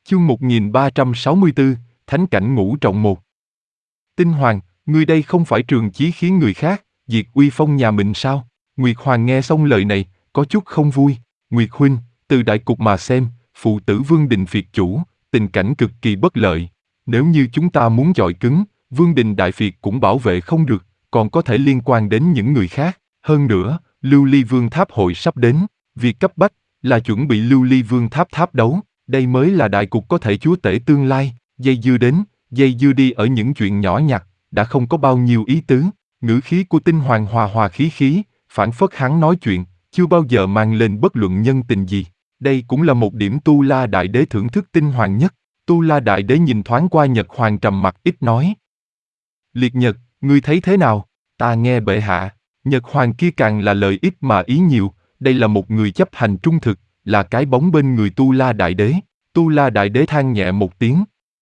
Chương 1364, Thánh cảnh ngũ trọng 1. Tinh Hoàng, ngươi đây không phải trường chí khiến người khác diệt uy phong nhà mình sao? Nguyệt Hoàng nghe xong lời này, có chút không vui. Nguyệt huynh, từ đại cục mà xem, phụ tử Vương Đình Phiệt chủ, tình cảnh cực kỳ bất lợi. Nếu như chúng ta muốn chọi cứng, Vương Đình Đại Phiệt cũng bảo vệ không được, còn có thể liên quan đến những người khác. Hơn nữa, Lưu Ly Vương Tháp hội sắp đến, việc cấp bách là chuẩn bị Lưu Ly Vương Tháp tháp đấu. Đây mới là đại cục có thể chúa tể tương lai. Dây dưa đến, dây dưa đi ở những chuyện nhỏ nhặt, đã không có bao nhiêu ý tứ. Ngữ khí của Tinh Hoàng hòa hòa khí khí, phảng phất hắn nói chuyện, chưa bao giờ mang lên bất luận nhân tình gì. Đây cũng là một điểm Tu La Đại Đế thưởng thức Tinh Hoàng nhất. Tu La Đại Đế nhìn thoáng qua Nhật Hoàng trầm mặc ít nói. Liệt Nhật, ngươi thấy thế nào? Ta nghe bệ hạ. Nhật Hoàng kia càng là lời ít mà ý nhiều, đây là một người chấp hành trung thực, là cái bóng bên người Tu La Đại Đế. Tu La Đại Đế than nhẹ một tiếng.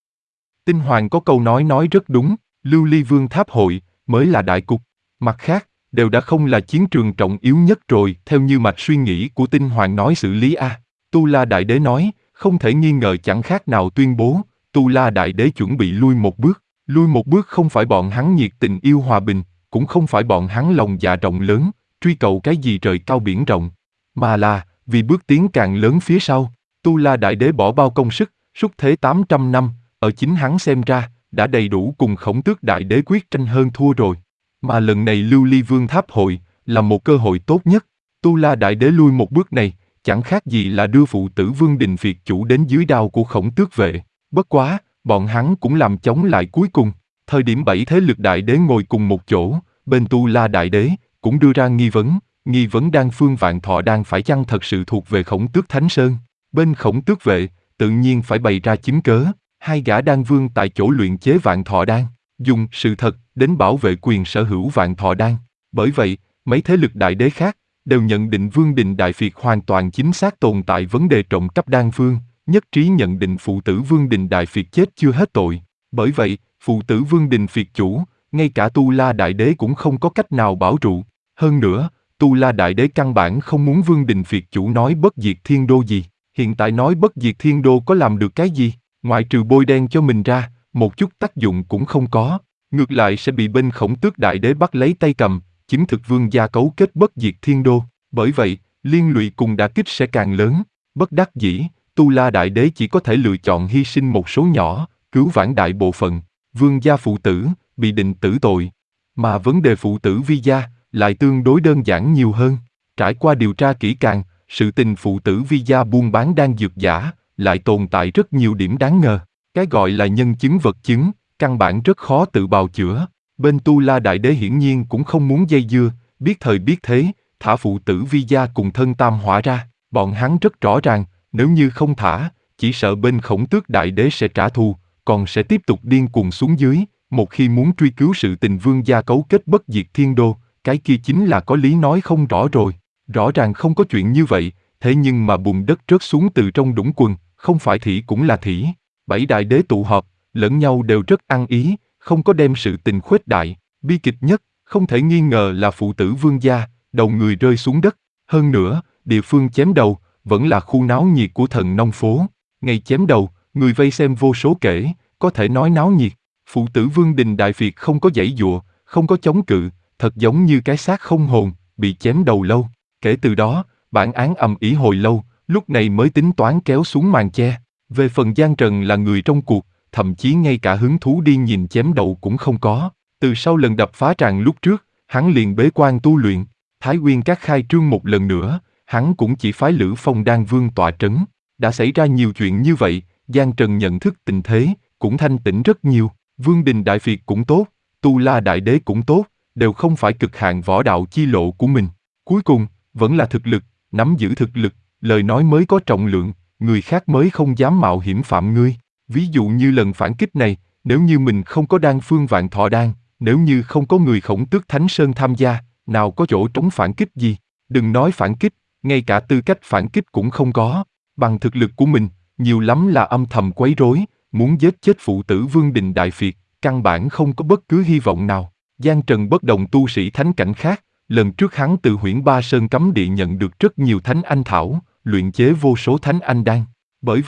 Tinh Hoàng có câu nói rất đúng, Lưu Ly Vương Tháp hội mới là đại cục. Mặt khác, đều đã không là chiến trường trọng yếu nhất rồi, theo như mạch suy nghĩ của Tinh Hoàng nói xử lý a. Tu La Đại Đế nói, không thể nghi ngờ chẳng khác nào tuyên bố, Tu La Đại Đế chuẩn bị lui một bước. Lui một bước không phải bọn hắn nhiệt tình yêu hòa bình, cũng không phải bọn hắn lòng dạ rộng lớn, truy cầu cái gì trời cao biển rộng, mà là vì bước tiến càng lớn phía sau. Tu La Đại Đế bỏ bao công sức, súc thế 800 năm, ở chính hắn xem ra, đã đầy đủ cùng Khổng Tước Đại Đế quyết tranh hơn thua rồi. Mà lần này Lưu Ly Vương Tháp hội, là một cơ hội tốt nhất. Tu La Đại Đế lui một bước này, chẳng khác gì là đưa phụ tử Vương Đình Phiệt chủ đến dưới đao của Khổng Tước vệ. Bất quá, bọn hắn cũng làm chống lại cuối cùng. Thời điểm 7 thế lực đại đế ngồi cùng một chỗ, bên Tu La Đại Đế cũng đưa ra nghi vấn Đan Phương Vạn Thọ Đan phải chăng thật sự thuộc về Khổng Tước Thánh Sơn. Bên Khổng Tước vệ, tự nhiên phải bày ra chứng cớ, hai gã đan vương tại chỗ luyện chế Vạn Thọ Đan, dùng sự thật đến bảo vệ quyền sở hữu Vạn Thọ Đan. Bởi vậy, mấy thế lực đại đế khác đều nhận định Vương Đình Đại Phiệt hoàn toàn chính xác tồn tại vấn đề trộm cắp đan phương, nhất trí nhận định phụ tử Vương Đình Đại Phiệt chết chưa hết tội. Bởi vậy, phụ tử Vương Đình Phiệt chủ, ngay cả Tu La Đại Đế cũng không có cách nào bảo trụ. Hơn nữa, Tu La Đại Đế căn bản không muốn Vương Đình Phiệt chủ nói bất diệt thiên đô gì. Hiện tại nói bất diệt thiên đô có làm được cái gì? Ngoại trừ bôi đen cho mình ra, một chút tác dụng cũng không có. Ngược lại sẽ bị bên Khổng Tước Đại Đế bắt lấy tay cầm, chứng thực vương gia cấu kết bất diệt thiên đô. Bởi vậy, liên lụy cùng đả kích sẽ càng lớn. Bất đắc dĩ, Tu La Đại Đế chỉ có thể lựa chọn hy sinh một số nhỏ, cứu vãn đại bộ phận. Vương gia phụ tử bị định tử tội, mà vấn đề phụ tử Vi gia lại tương đối đơn giản nhiều hơn. Trải qua điều tra kỹ càng, sự tình phụ tử Vi gia buôn bán đan dược giả lại tồn tại rất nhiều điểm đáng ngờ. Cái gọi là nhân chứng vật chứng, căn bản rất khó tự bào chữa. Bên Tu La Đại Đế hiển nhiên cũng không muốn dây dưa, biết thời biết thế, thả phụ tử Vi gia cùng thân tam hỏa ra. Bọn hắn rất rõ ràng, nếu như không thả, chỉ sợ bên Khổng Tước Đại Đế sẽ trả thù, còn sẽ tiếp tục điên cuồng xuống dưới. Một khi muốn truy cứu sự tình vương gia cấu kết bất diệt thiên đô, cái kia chính là có lý nói không rõ rồi. Rõ ràng không có chuyện như vậy, thế nhưng mà bùn đất rớt xuống từ trong đũng quần, không phải thỉ cũng là thỉ. 7 đại đế tụ họp, lẫn nhau đều rất ăn ý, không có đem sự tình khuếch đại. Bi kịch nhất, không thể nghi ngờ là phụ tử vương gia, đầu người rơi xuống đất. Hơn nữa, địa phương chém đầu, vẫn là khu náo nhiệt của Thần Nông phố. Ngày chém đầu, người vây xem vô số kể, có thể nói náo nhiệt. Phụ tử Vương Đình Đại Phiệt không có giãy giụa, không có chống cự, thật giống như cái xác không hồn, bị chém đầu lâu. Kể từ đó, bản án ầm ĩ hồi lâu, lúc này mới tính toán kéo xuống màn che. Về phần Giang Trần là người trong cuộc, thậm chí ngay cả hứng thú đi nhìn chém đầu cũng không có. Từ sau lần đập phá tràng lúc trước, hắn liền bế quan tu luyện. Thái Nguyên Các khai trương một lần nữa, hắn cũng chỉ phái Lữ Phong Đan Vương tọa trấn. Đã xảy ra nhiều chuyện như vậy, Giang Trần nhận thức tình thế, cũng thanh tĩnh rất nhiều. Vương Đình Đại Phiệt cũng tốt, Tu La Đại Đế cũng tốt, đều không phải cực hạn võ đạo chi lộ của mình. Cuối cùng, vẫn là thực lực, nắm giữ thực lực, lời nói mới có trọng lượng, người khác mới không dám mạo hiểm phạm ngươi. Ví dụ như lần phản kích này, nếu như mình không có đan phương Vạn Thọ Đan, nếu như không có người Khổng Tước Thánh Sơn tham gia, nào có chỗ trống phản kích gì. Đừng nói phản kích, ngay cả tư cách phản kích cũng không có. Bằng thực lực của mình, nhiều lắm là âm thầm quấy rối, muốn giết chết phụ tử Vương Đình Đại Phiệt, căn bản không có bất cứ hy vọng nào. Giang Trần bất đồng tu sĩ thánh cảnh khác, lần trước hắn từ Huyễn Ba Sơn cấm địa nhận được rất nhiều thánh anh thảo, luyện chế vô số thánh anh đan. Bởi vậy,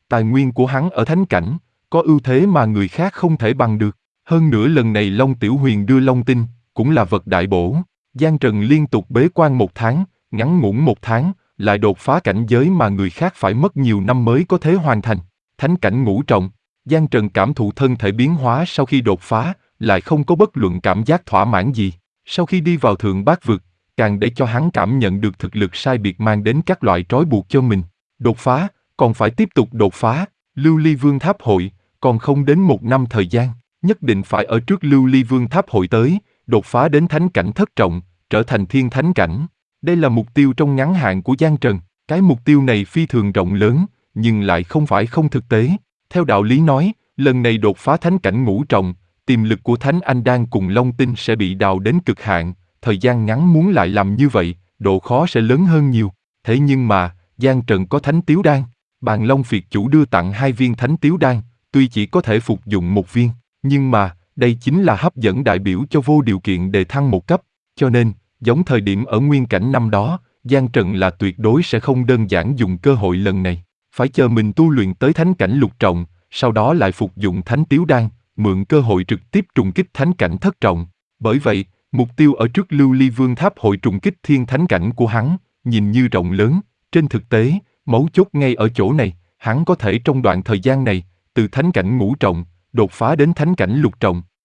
Tài nguyên của hắn ở thánh cảnh, có ưu thế mà người khác không thể bằng được. Hơn nữa lần này Long Tiểu Huyền đưa Long Tinh, cũng là vật đại bổ. Giang Trần liên tục bế quan 1 tháng, ngắn ngủn 1 tháng, lại đột phá cảnh giới mà người khác phải mất nhiều năm mới có thể hoàn thành. Thánh cảnh ngũ trọng, Giang Trần cảm thụ thân thể biến hóa sau khi đột phá, lại không có bất luận cảm giác thỏa mãn gì. Sau khi đi vào thượng bát vực, càng để cho hắn cảm nhận được thực lực sai biệt mang đến các loại trói buộc cho mình. Đột phá, còn phải tiếp tục đột phá, Lưu Ly Vương Tháp Hội, còn không đến 1 năm thời gian, nhất định phải ở trước Lưu Ly Vương Tháp Hội tới, đột phá đến thánh cảnh thất trọng, trở thành thiên thánh cảnh. Đây là mục tiêu trong ngắn hạn của Giang Trần, cái mục tiêu này phi thường rộng lớn, nhưng lại không phải không thực tế. Theo đạo lý nói, lần này đột phá thánh cảnh ngũ trọng, tiềm lực của Thánh Anh Đan cùng Long Tinh sẽ bị đào đến cực hạn, thời gian ngắn muốn lại làm như vậy, độ khó sẽ lớn hơn nhiều. Thế nhưng mà, Giang Trần có Thánh Tiếu Đan, Bàn Long Phiệt chủ đưa tặng 2 viên Thánh Tiếu Đan, tuy chỉ có thể phục dụng 1 viên, nhưng mà, đây chính là hấp dẫn đại biểu cho vô điều kiện đề thăng 1 cấp, cho nên, giống thời điểm ở nguyên cảnh năm đó, Giang Trần là tuyệt đối sẽ không đơn giản dùng cơ hội lần này, phải chờ mình tu luyện tới thánh cảnh lục trọng, sau đó lại phục dụng Thánh Tiếu Đan, mượn cơ hội trực tiếp trùng kích thánh cảnh thất trọng. Bởi vậy, mục tiêu ở trước Lưu Ly Vương Tháp Hội trùng kích thiên thánh cảnh của hắn, nhìn như rộng lớn, trên thực tế, mấu chốt ngay ở chỗ này, hắn có thể trong đoạn thời gian này, từ thánh cảnh ngũ trọng, đột phá đến thánh cảnh lục trọng,